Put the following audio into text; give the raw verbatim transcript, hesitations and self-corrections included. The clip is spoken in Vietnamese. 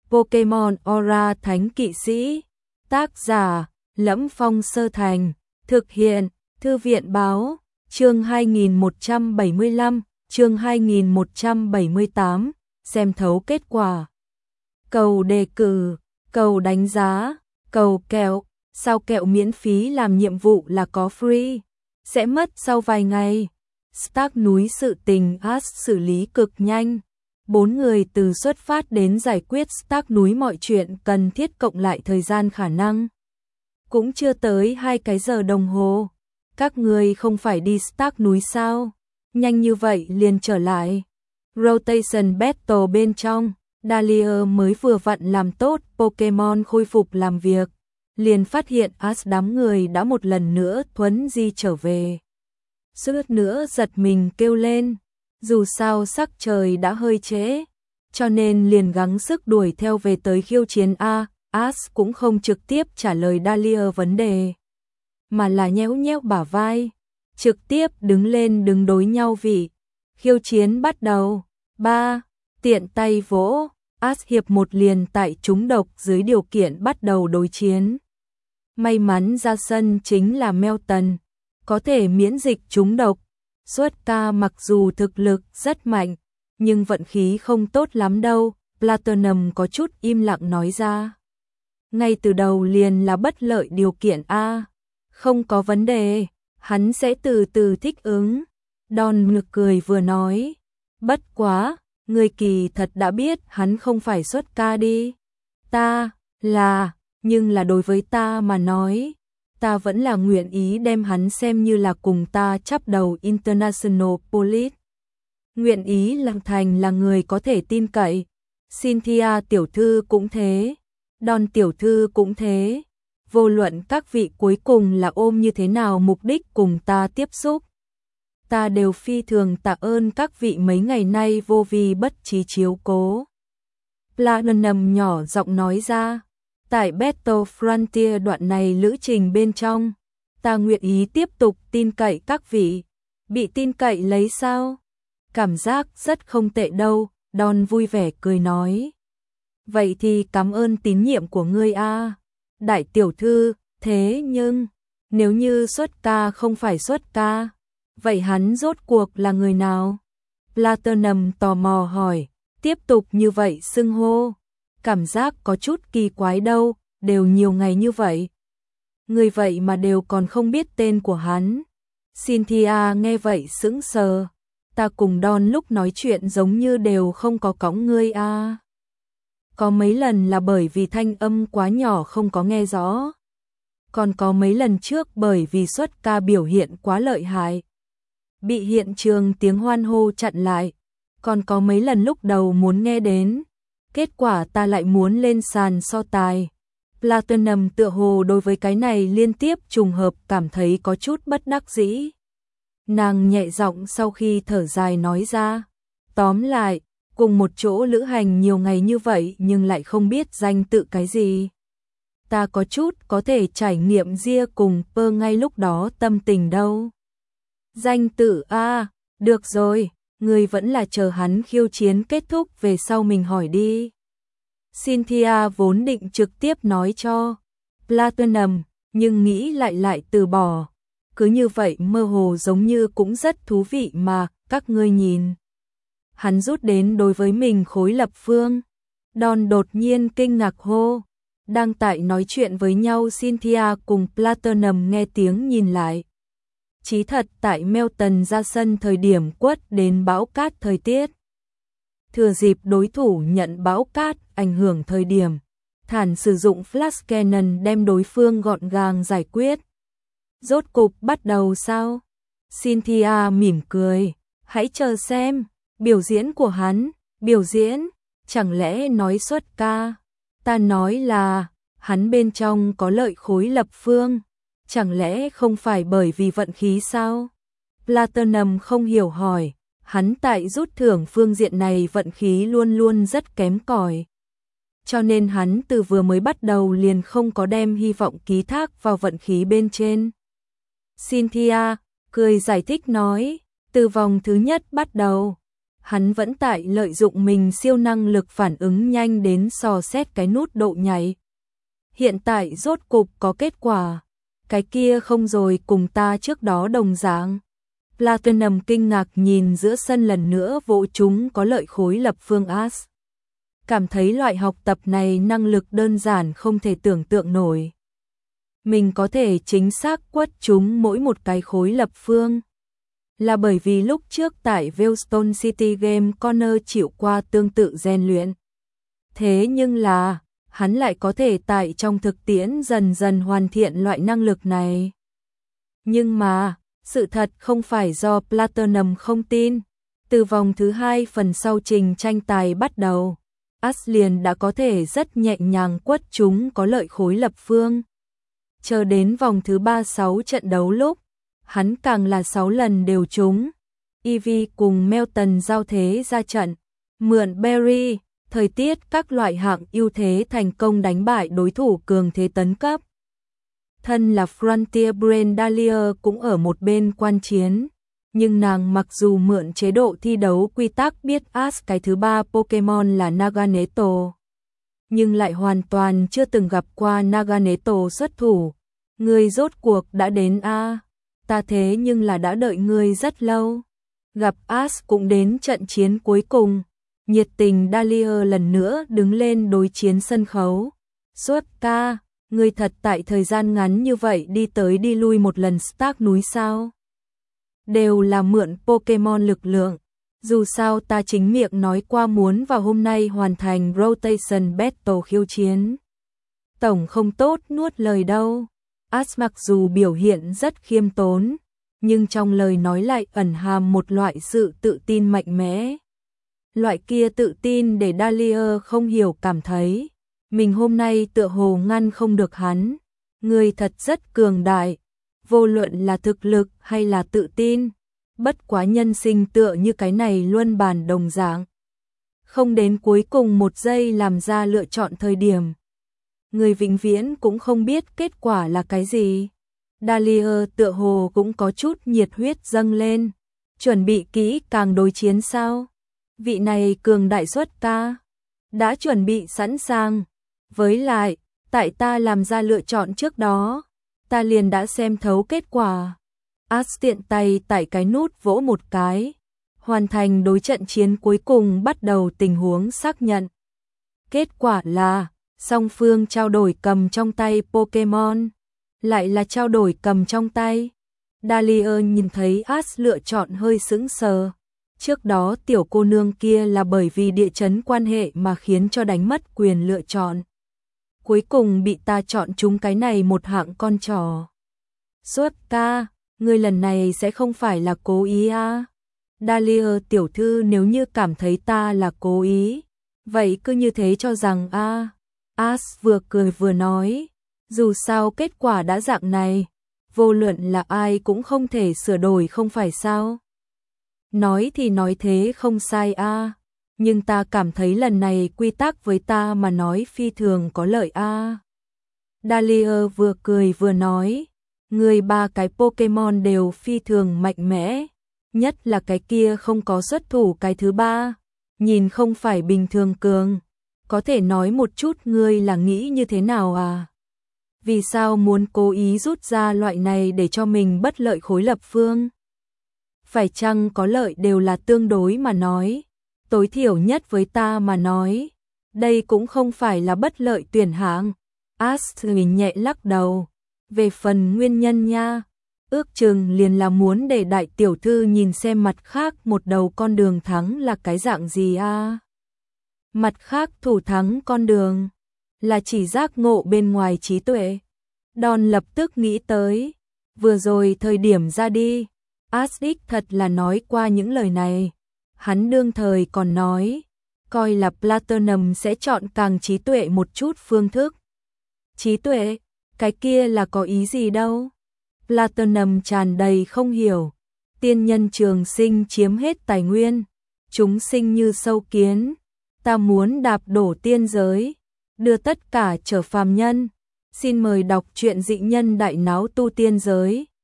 Pokemon Aura Thánh Kỵ Sĩ. Tác giả: Lẫm Phong Sơ Thành. Thực hiện: Thư viện Báo. Chương hai nghìn một trăm bảy mươi lăm, chương hai nghìn một trăm bảy mươi tám, xem thấu kết quả. Cầu đề cử, cầu đánh giá, cầu kẹo, sao kẹo miễn phí làm nhiệm vụ là có free, sẽ mất sau vài ngày. Stark núi sự tình Ash xử lý cực nhanh. Bốn người từ xuất phát đến giải quyết Stark núi mọi chuyện cần thiết cộng lại thời gian khả năng cũng chưa tới hai cái giờ đồng hồ. Các người không phải đi Stark núi sao? Nhanh như vậy liền trở lại. Rotation Battle bên trong, Dahlia mới vừa vặn làm tốt Pokemon khôi phục làm việc, liền phát hiện Ash đám người đã một lần nữa thuấn di trở về. Suýt nữa giật mình kêu lên, dù sao sắc trời đã hơi trễ, cho nên liền gắng sức đuổi theo về tới khiêu chiến A. Ash cũng không trực tiếp trả lời Dahlia vấn đề, mà là nhéo nhéo bả vai, trực tiếp đứng lên đứng đối nhau vị. Khiêu chiến bắt đầu. Ba. Tiện tay vỗ, Ash hiệp một liền tại trúng độc dưới điều kiện bắt đầu đối chiến. May mắn ra sân chính là Melton, có thể miễn dịch trúng độc. Xuất ca mặc dù thực lực rất mạnh, nhưng vận khí không tốt lắm đâu, Platinum có chút im lặng nói ra. Ngay từ đầu liền là bất lợi điều kiện A. Không có vấn đề, hắn sẽ từ từ thích ứng. Don ngực cười vừa nói, bất quá, người kỳ thật đã biết hắn không phải xuất ca đi. Ta, là, nhưng là đối với ta mà nói, ta vẫn là nguyện ý đem hắn xem như là cùng ta chắp đầu International Police. Nguyện ý lặng thành là người có thể tin cậy. Cynthia tiểu thư cũng thế, Don tiểu thư cũng thế. Vô luận các vị cuối cùng là ôm như thế nào mục đích cùng ta tiếp xúc, ta đều phi thường tạ ơn các vị mấy ngày nay vô vi bất trí chiếu cố. Platinum nhỏ giọng nói ra, tại Battle Frontier đoạn này lữ trình bên trong, ta nguyện ý tiếp tục tin cậy các vị. Bị tin cậy lấy sao? Cảm giác rất không tệ đâu, Don vui vẻ cười nói. Vậy thì cảm ơn tín nhiệm của ngươi a, đại tiểu thư. Thế nhưng, nếu như xuất ca không phải xuất ca, vậy hắn rốt cuộc là người nào? Platinum tò mò hỏi, tiếp tục như vậy xưng hô, cảm giác có chút kỳ quái đâu, đều nhiều ngày như vậy. Người vậy mà đều còn không biết tên của hắn. Cynthia nghe vậy sững sờ, ta cùng Don lúc nói chuyện giống như đều không có cõng ngươi a. À. Có mấy lần là bởi vì thanh âm quá nhỏ không có nghe rõ. Còn có mấy lần trước bởi vì xuất ca biểu hiện quá lợi hại, bị hiện trường tiếng hoan hô chặn lại. Còn có mấy lần lúc đầu muốn nghe đến, kết quả ta lại muốn lên sàn so tài. Platinum tựa hồ đối với cái này liên tiếp trùng hợp cảm thấy có chút bất đắc dĩ. Nàng nhẹ giọng sau khi thở dài nói ra, tóm lại, cùng một chỗ lữ hành nhiều ngày như vậy nhưng lại không biết danh tự cái gì. Ta có chút có thể trải nghiệm ria cùng pơ ngay lúc đó tâm tình đâu. Danh tự a, à, được rồi, người vẫn là chờ hắn khiêu chiến kết thúc về sau mình hỏi đi. Cynthia vốn định trực tiếp nói cho Platinum, nhưng nghĩ lại lại từ bỏ. Cứ như vậy mơ hồ giống như cũng rất thú vị mà, các ngươi nhìn. Hắn rút đến đối với mình khối lập phương. Don đột nhiên kinh ngạc hô. Đang tại nói chuyện với nhau Cynthia cùng Platinum nghe tiếng nhìn lại. Chí thật tại Melton ra sân thời điểm quất đến bão cát thời tiết. Thừa dịp đối thủ nhận bão cát ảnh hưởng thời điểm, thản sử dụng flash cannon đem đối phương gọn gàng giải quyết. Rốt cục bắt đầu sao? Cynthia mỉm cười, hãy chờ xem, biểu diễn của hắn, biểu diễn, chẳng lẽ nói xuất ca? Ta nói là, hắn bên trong có lợi khối lập phương, chẳng lẽ không phải bởi vì vận khí sao? Platinum không hiểu hỏi, hắn tại rút thưởng phương diện này vận khí luôn luôn rất kém cỏi. Cho nên hắn từ vừa mới bắt đầu liền không có đem hy vọng ký thác vào vận khí bên trên. Cynthia cười giải thích nói, từ vòng thứ nhất bắt đầu, hắn vẫn tại lợi dụng mình siêu năng lực phản ứng nhanh đến dò xét cái nút độ nhảy. Hiện tại rốt cục có kết quả, cái kia không rồi cùng ta trước đó đồng dạng. Platinum kinh ngạc nhìn giữa sân lần nữa vỗ chúng có lợi khối lập phương As. Cảm thấy loại học tập này năng lực đơn giản không thể tưởng tượng nổi. Mình có thể chính xác quất chúng mỗi một cái khối lập phương. Là bởi vì lúc trước tại Wellstone City Game Corner chịu qua tương tự rèn luyện. Thế nhưng là, hắn lại có thể tại trong thực tiễn dần dần hoàn thiện loại năng lực này. Nhưng mà, sự thật không phải do Platinum không tin. Từ vòng thứ hai phần sau trình tranh tài bắt đầu, As liền đã có thể rất nhẹ nhàng quất chúng có lợi khối lập phương. Chờ đến vòng thứ ba sáu trận đấu lúc, hắn càng là sáu lần đều trúng. Evie cùng Melton giao thế ra trận, mượn Berry, thời tiết các loại hạng ưu thế thành công đánh bại đối thủ cường thế tấn cấp. Thân là Frontier Brandalier cũng ở một bên quan chiến, nhưng nàng mặc dù mượn chế độ thi đấu quy tắc biết As cái thứ ba Pokemon là Naganeto, nhưng lại hoàn toàn chưa từng gặp qua Naganeto xuất thủ. Ngươi rốt cuộc đã đến a, ta thế nhưng là đã đợi ngươi rất lâu. Gặp As cũng đến trận chiến cuối cùng, nhiệt tình Dahlia lần nữa đứng lên đối chiến sân khấu. Suốt ca, ngươi thật tại thời gian ngắn như vậy đi tới đi lui một lần Stark núi sao? Đều là mượn Pokemon lực lượng. Dù sao ta chính miệng nói qua muốn vào hôm nay hoàn thành Rotation Battle khiêu chiến. Tổng không tốt nuốt lời đâu. As mặc dù biểu hiện rất khiêm tốn, nhưng trong lời nói lại ẩn hàm một loại sự tự tin mạnh mẽ. Loại kia tự tin để Dahlia không hiểu cảm thấy, mình hôm nay tựa hồ ngăn không được hắn. Người thật rất cường đại, vô luận là thực lực hay là tự tin. Bất quá nhân sinh tựa như cái này luân bàn đồng dạng. Không đến cuối cùng một giây làm ra lựa chọn thời điểm. Người vĩnh viễn cũng không biết kết quả là cái gì. Dahlia tựa hồ cũng có chút nhiệt huyết dâng lên. Chuẩn bị kỹ càng đối chiến sao? Vị này cường đại xuất ca. Đã chuẩn bị sẵn sàng. Với lại, tại ta làm ra lựa chọn trước đó, ta liền đã xem thấu kết quả. As tiện tay tại cái nút vỗ một cái. Hoàn thành đối trận chiến cuối cùng bắt đầu tình huống xác nhận. Kết quả là song phương trao đổi cầm trong tay Pokemon, lại là trao đổi cầm trong tay. Dahlia nhìn thấy As lựa chọn hơi sững sờ. Trước đó tiểu cô nương kia là bởi vì địa chấn quan hệ mà khiến cho đánh mất quyền lựa chọn. Cuối cùng bị ta chọn chúng cái này một hạng con trò. Suốt ca, ngươi lần này sẽ không phải là cố ý à? Dahlia tiểu thư nếu như cảm thấy ta là cố ý, vậy cứ như thế cho rằng a. À. As vừa cười vừa nói, dù sao kết quả đã dạng này, vô luận là ai cũng không thể sửa đổi không phải sao? Nói thì nói thế không sai a, à. Nhưng ta cảm thấy lần này quy tắc với ta mà nói phi thường có lợi a. À. Dahlia vừa cười vừa nói, người ba cái Pokemon đều phi thường mạnh mẽ, nhất là cái kia không có xuất thủ cái thứ ba, nhìn không phải bình thường cường. Có thể nói một chút ngươi là nghĩ như thế nào à? Vì sao muốn cố ý rút ra loại này để cho mình bất lợi khối lập phương? Phải chăng có lợi đều là tương đối mà nói, tối thiểu nhất với ta mà nói, đây cũng không phải là bất lợi tuyển hạng. As nhẹ lắc đầu, về phần nguyên nhân nha, ước chừng liền là muốn để đại tiểu thư nhìn xem mặt khác một đầu con đường thắng là cái dạng gì a. À? Mặt khác thủ thắng con đường là chỉ giác ngộ bên ngoài trí tuệ. Don lập tức nghĩ tới, vừa rồi thời điểm ra đi, Asdic thật là nói qua những lời này. Hắn đương thời còn nói, coi là Platinum sẽ chọn càng trí tuệ một chút phương thức. Trí tuệ, cái kia là có ý gì đâu? Platinum tràn đầy không hiểu. Tiên nhân trường sinh chiếm hết tài nguyên, chúng sinh như sâu kiến. Ta muốn đạp đổ tiên giới, đưa tất cả trở phàm nhân. Xin mời đọc truyện Dị Nhân Đại Náo Tu Tiên Giới.